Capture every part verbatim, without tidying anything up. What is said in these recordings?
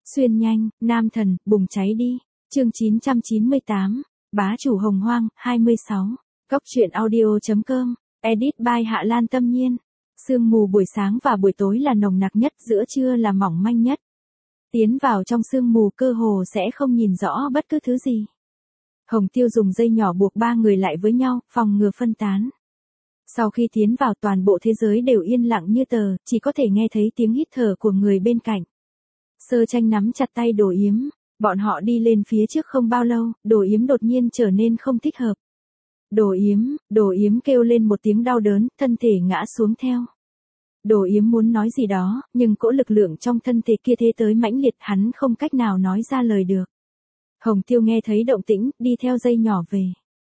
Xuyên nhanh, nam thần, bùng cháy đi. Chương chín trăm chín mươi tám, bá chủ hồng hoang, hai mươi sáu. Cốc truyện audio chấm com, edit by Hạ Lan Tâm Nhiên. Sương mù buổi sáng và buổi tối là nồng nặc nhất, giữa trưa là mỏng manh nhất. Tiến vào trong sương mù cơ hồ sẽ không nhìn rõ bất cứ thứ gì. Hồng Tiêu dùng dây nhỏ buộc ba người lại với nhau, phòng ngừa phân tán. Sau khi tiến vào, toàn bộ thế giới đều yên lặng như tờ, chỉ có thể nghe thấy tiếng hít thở của người bên cạnh. Sơ Tranh nắm chặt tay Đồ Yếm, bọn họ đi lên phía trước không bao lâu, Đồ Yếm đột nhiên trở nên không thích hợp. Đồ Yếm, Đồ Yếm kêu lên một tiếng đau đớn, thân thể ngã xuống theo. Đồ Yếm muốn nói gì đó, nhưng cỗ lực lượng trong thân thể kia thế tới mãnh liệt, hắn không cách nào nói ra lời được. Hồng Tiêu nghe thấy động tĩnh, đi theo dây nhỏ về.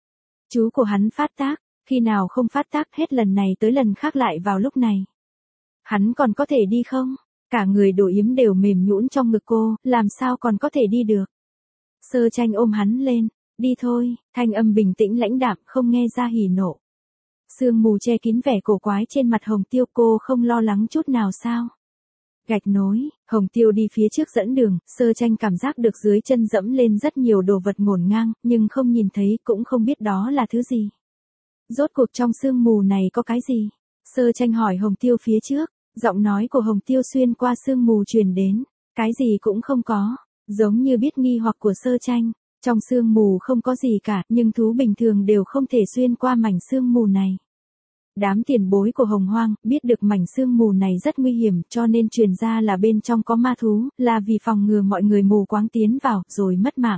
Chú của hắn phát tác, khi nào không phát tác hết lần này tới lần khác lại vào lúc này. Hắn còn có thể đi không? Cả người Đồ Yếm đều mềm nhũn trong ngực cô, làm sao còn có thể đi được. Sơ Tranh ôm hắn lên, đi thôi, thanh âm bình tĩnh lãnh đạm, không nghe ra hỉ nộ. Sương mù che kín vẻ cổ quái trên mặt Hồng Tiêu, cô không lo lắng chút nào sao? Gạch nối, Hồng Tiêu đi phía trước dẫn đường, Sơ Tranh cảm giác được dưới chân dẫm lên rất nhiều đồ vật ngổn ngang, nhưng không nhìn thấy, cũng không biết đó là thứ gì. Rốt cuộc trong sương mù này có cái gì? Sơ Tranh hỏi Hồng Tiêu phía trước, giọng nói của Hồng Tiêu xuyên qua sương mù truyền đến, cái gì cũng không có, giống như biết nghi hoặc của Sơ Tranh. Trong sương mù không có gì cả, nhưng thú bình thường đều không thể xuyên qua mảnh sương mù này. Đám tiền bối của Hồng Hoang biết được mảnh sương mù này rất nguy hiểm, cho nên truyền ra là bên trong có ma thú, là vì phòng ngừa mọi người mù quáng tiến vào rồi mất mạng.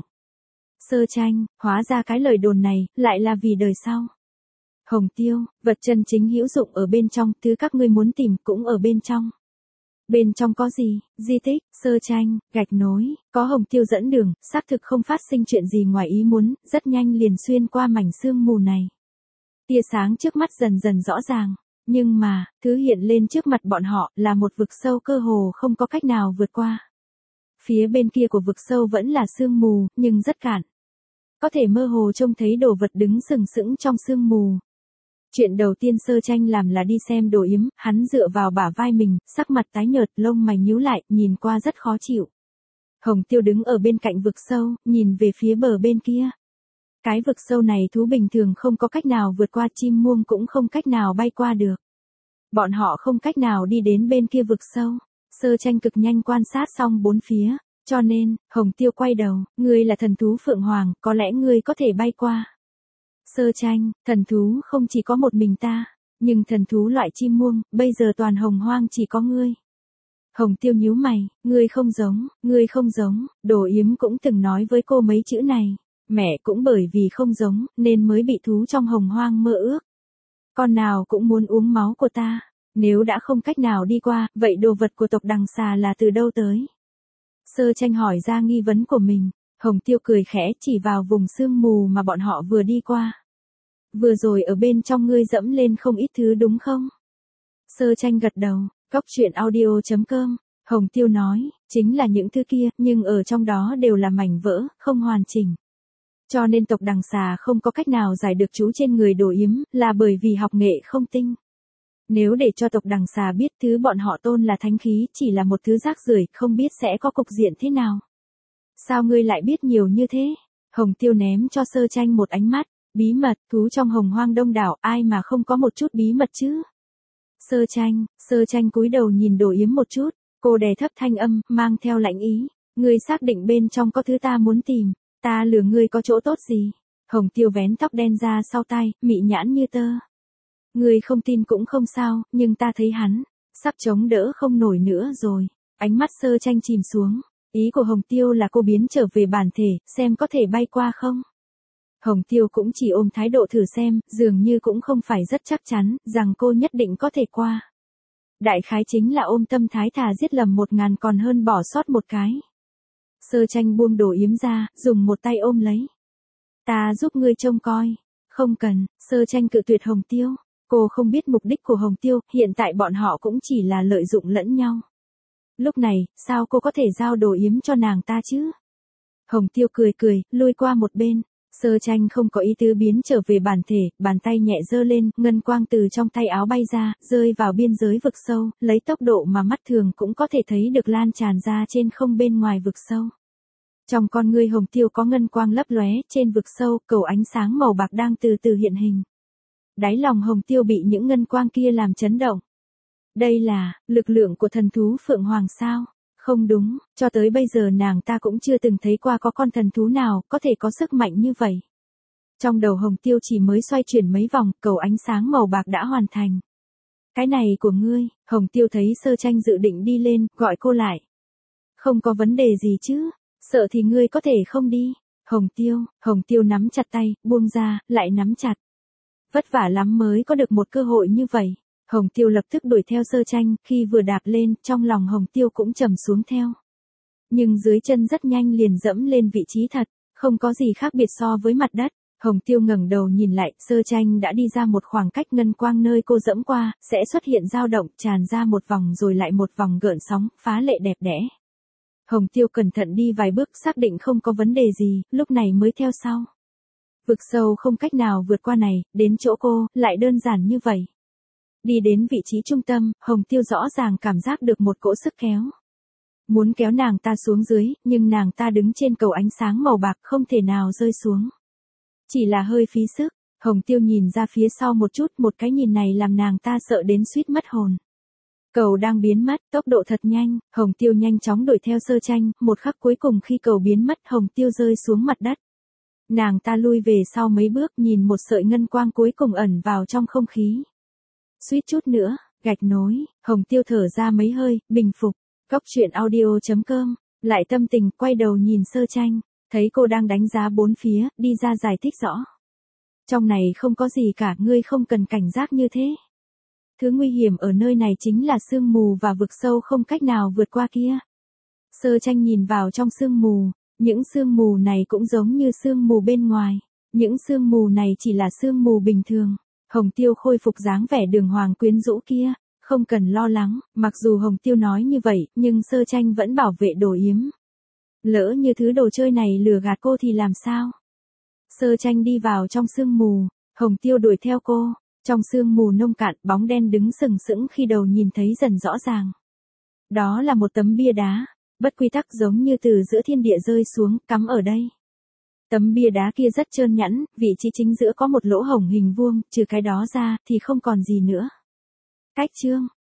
Sơ Tranh, hóa ra cái lời đồn này lại là vì đời sau. Hồng Tiêu, vật chân chính hữu dụng ở bên trong, thứ các ngươi muốn tìm cũng ở bên trong. Bên trong có gì? Di tích, Sơ Tranh, gạch nối, có Hồng Tiêu dẫn đường, xác thực không phát sinh chuyện gì ngoài ý muốn, rất nhanh liền xuyên qua mảnh sương mù này. Tia sáng trước mắt dần dần rõ ràng, nhưng mà, thứ hiện lên trước mặt bọn họ là một vực sâu cơ hồ không có cách nào vượt qua. Phía bên kia của vực sâu vẫn là sương mù, nhưng rất cạn. Có thể mơ hồ trông thấy đồ vật đứng sừng sững trong sương mù. Chuyện đầu tiên Sơ Tranh làm là đi xem Đồ Yếm, hắn dựa vào bả vai mình, sắc mặt tái nhợt, lông mày nhíu lại, nhìn qua rất khó chịu. Hồng Tiêu đứng ở bên cạnh vực sâu, nhìn về phía bờ bên kia. Cái vực sâu này thú bình thường không có cách nào vượt qua, chim muông cũng không cách nào bay qua được. Bọn họ không cách nào đi đến bên kia vực sâu. Sơ Tranh cực nhanh quan sát xong bốn phía, cho nên, Hồng Tiêu quay đầu, ngươi là thần thú Phượng Hoàng, có lẽ ngươi có thể bay qua. Sơ Tranh, thần thú không chỉ có một mình ta, nhưng thần thú loại chim muông, bây giờ toàn Hồng Hoang chỉ có ngươi. Hồng Tiêu nhíu mày, ngươi không giống, ngươi không giống, Đồ Yếm cũng từng nói với cô mấy chữ này, mẹ cũng bởi vì không giống, nên mới bị thú trong Hồng Hoang mơ ước. Con nào cũng muốn uống máu của ta, nếu đã không cách nào đi qua, vậy đồ vật của tộc Đằng Xà là từ đâu tới? Sơ Tranh hỏi ra nghi vấn của mình. Hồng Tiêu cười khẽ chỉ vào vùng sương mù mà bọn họ vừa đi qua. Vừa rồi ở bên trong ngươi dẫm lên không ít thứ đúng không? Sơ Tranh gật đầu, cốc truyện audio chấm com, Hồng Tiêu nói, chính là những thứ kia, nhưng ở trong đó đều là mảnh vỡ, không hoàn chỉnh. Cho nên tộc Đằng Xà không có cách nào giải được chú trên người Đồ Yếm, là bởi vì học nghệ không tinh. Nếu để cho tộc Đằng Xà biết thứ bọn họ tôn là thánh khí chỉ là một thứ rác rưởi, không biết sẽ có cục diện thế nào. Sao ngươi lại biết nhiều như thế? Hồng Tiêu ném cho Sơ Tranh một ánh mắt, bí mật, thú trong Hồng Hoang đông đảo, ai mà không có một chút bí mật chứ? Sơ Tranh, Sơ Tranh cúi đầu nhìn Đồ Yếm một chút, cô đè thấp thanh âm, mang theo lãnh ý, ngươi xác định bên trong có thứ ta muốn tìm, ta lừa ngươi có chỗ tốt gì? Hồng Tiêu vén tóc đen ra sau tai, mị nhãn như tơ. Ngươi không tin cũng không sao, nhưng ta thấy hắn, sắp chống đỡ không nổi nữa rồi. Ánh mắt Sơ Tranh chìm xuống. Ý của Hồng Tiêu là cô biến trở về bản thể, xem có thể bay qua không? Hồng Tiêu cũng chỉ ôm thái độ thử xem, dường như cũng không phải rất chắc chắn, rằng cô nhất định có thể qua. Đại khái chính là ôm tâm thái thà giết lầm một ngàn còn hơn bỏ sót một cái. Sơ Tranh buông Đồ Yếm ra, dùng một tay ôm lấy. Ta giúp ngươi trông coi. Không cần, Sơ Tranh cự tuyệt Hồng Tiêu. Cô không biết mục đích của Hồng Tiêu, hiện tại bọn họ cũng chỉ là lợi dụng lẫn nhau. Lúc này, sao cô có thể giao Đồ Yếm cho nàng ta chứ? Hồng Tiêu cười cười, lui qua một bên. Sơ tranh không có ý tứ biến trở về bản thể, bàn tay nhẹ giơ lên, ngân quang từ trong tay áo bay ra, rơi vào biên giới vực sâu, lấy tốc độ mà mắt thường cũng có thể thấy được lan tràn ra trên không bên ngoài vực sâu. Trong con ngươi Hồng Tiêu có ngân quang lấp lóe, trên vực sâu, cầu ánh sáng màu bạc đang từ từ hiện hình. Đáy lòng Hồng Tiêu bị những ngân quang kia làm chấn động. Đây là, lực lượng của thần thú Phượng Hoàng sao? Không đúng, cho tới bây giờ nàng ta cũng chưa từng thấy qua có con thần thú nào có thể có sức mạnh như vậy. Trong đầu Hồng Tiêu chỉ mới xoay chuyển mấy vòng, cầu ánh sáng màu bạc đã hoàn thành. Cái này của ngươi, Hồng Tiêu thấy Sơ Tranh dự định đi lên, gọi cô lại. Không có vấn đề gì chứ, sợ thì ngươi có thể không đi. Hồng Tiêu, Hồng Tiêu nắm chặt tay, buông ra, lại nắm chặt. Vất vả lắm mới có được một cơ hội như vậy. Hồng Tiêu lập tức đuổi theo Sơ Tranh, khi vừa đạp lên, trong lòng Hồng Tiêu cũng trầm xuống theo. Nhưng dưới chân rất nhanh liền dẫm lên vị trí thật, không có gì khác biệt so với mặt đất. Hồng Tiêu ngẩng đầu nhìn lại, Sơ Tranh đã đi ra một khoảng cách ngân quang nơi cô dẫm qua, sẽ xuất hiện dao động, tràn ra một vòng rồi lại một vòng gợn sóng, phá lệ đẹp đẽ. Hồng Tiêu cẩn thận đi vài bước, xác định không có vấn đề gì, lúc này mới theo sau. Vực sâu không cách nào vượt qua này, đến chỗ cô, lại đơn giản như vậy. Đi đến vị trí trung tâm, Hồng Tiêu rõ ràng cảm giác được một cỗ sức kéo. Muốn kéo nàng ta xuống dưới, nhưng nàng ta đứng trên cầu ánh sáng màu bạc không thể nào rơi xuống. Chỉ là hơi phí sức, Hồng Tiêu nhìn ra phía sau một chút, một cái nhìn này làm nàng ta sợ đến suýt mất hồn. Cầu đang biến mất, tốc độ thật nhanh, Hồng Tiêu nhanh chóng đuổi theo Sơ Tranh, một khắc cuối cùng khi cầu biến mất Hồng Tiêu rơi xuống mặt đất. Nàng ta lui về sau mấy bước nhìn một sợi ngân quang cuối cùng ẩn vào trong không khí. Suýt chút nữa, gạch nối, Hồng Tiêu thở ra mấy hơi, bình phục. Góc truyện audio chấm com, lại tâm tình, quay đầu nhìn Sơ Tranh, thấy cô đang đánh giá bốn phía, đi ra giải thích rõ. Trong này không có gì cả, ngươi không cần cảnh giác như thế. Thứ nguy hiểm ở nơi này chính là sương mù và vực sâu không cách nào vượt qua kia. Sơ Tranh nhìn vào trong sương mù, những sương mù này cũng giống như sương mù bên ngoài, những sương mù này chỉ là sương mù bình thường. Hồng Tiêu khôi phục dáng vẻ đường hoàng quyến rũ kia, không cần lo lắng, mặc dù Hồng Tiêu nói như vậy, nhưng Sơ Tranh vẫn bảo vệ đồ yếm. Lỡ như thứ đồ chơi này lừa gạt cô thì làm sao? Sơ Tranh đi vào trong sương mù, Hồng Tiêu đuổi theo cô, trong sương mù nông cạn, bóng đen đứng sừng sững khi đầu nhìn thấy dần rõ ràng. Đó là một tấm bia đá, bất quy tắc giống như từ giữa thiên địa rơi xuống, cắm ở đây. Tấm bia đá kia rất trơn nhẵn, vị trí chính giữa có một lỗ hổng hình vuông, trừ cái đó ra, thì không còn gì nữa. Cách chương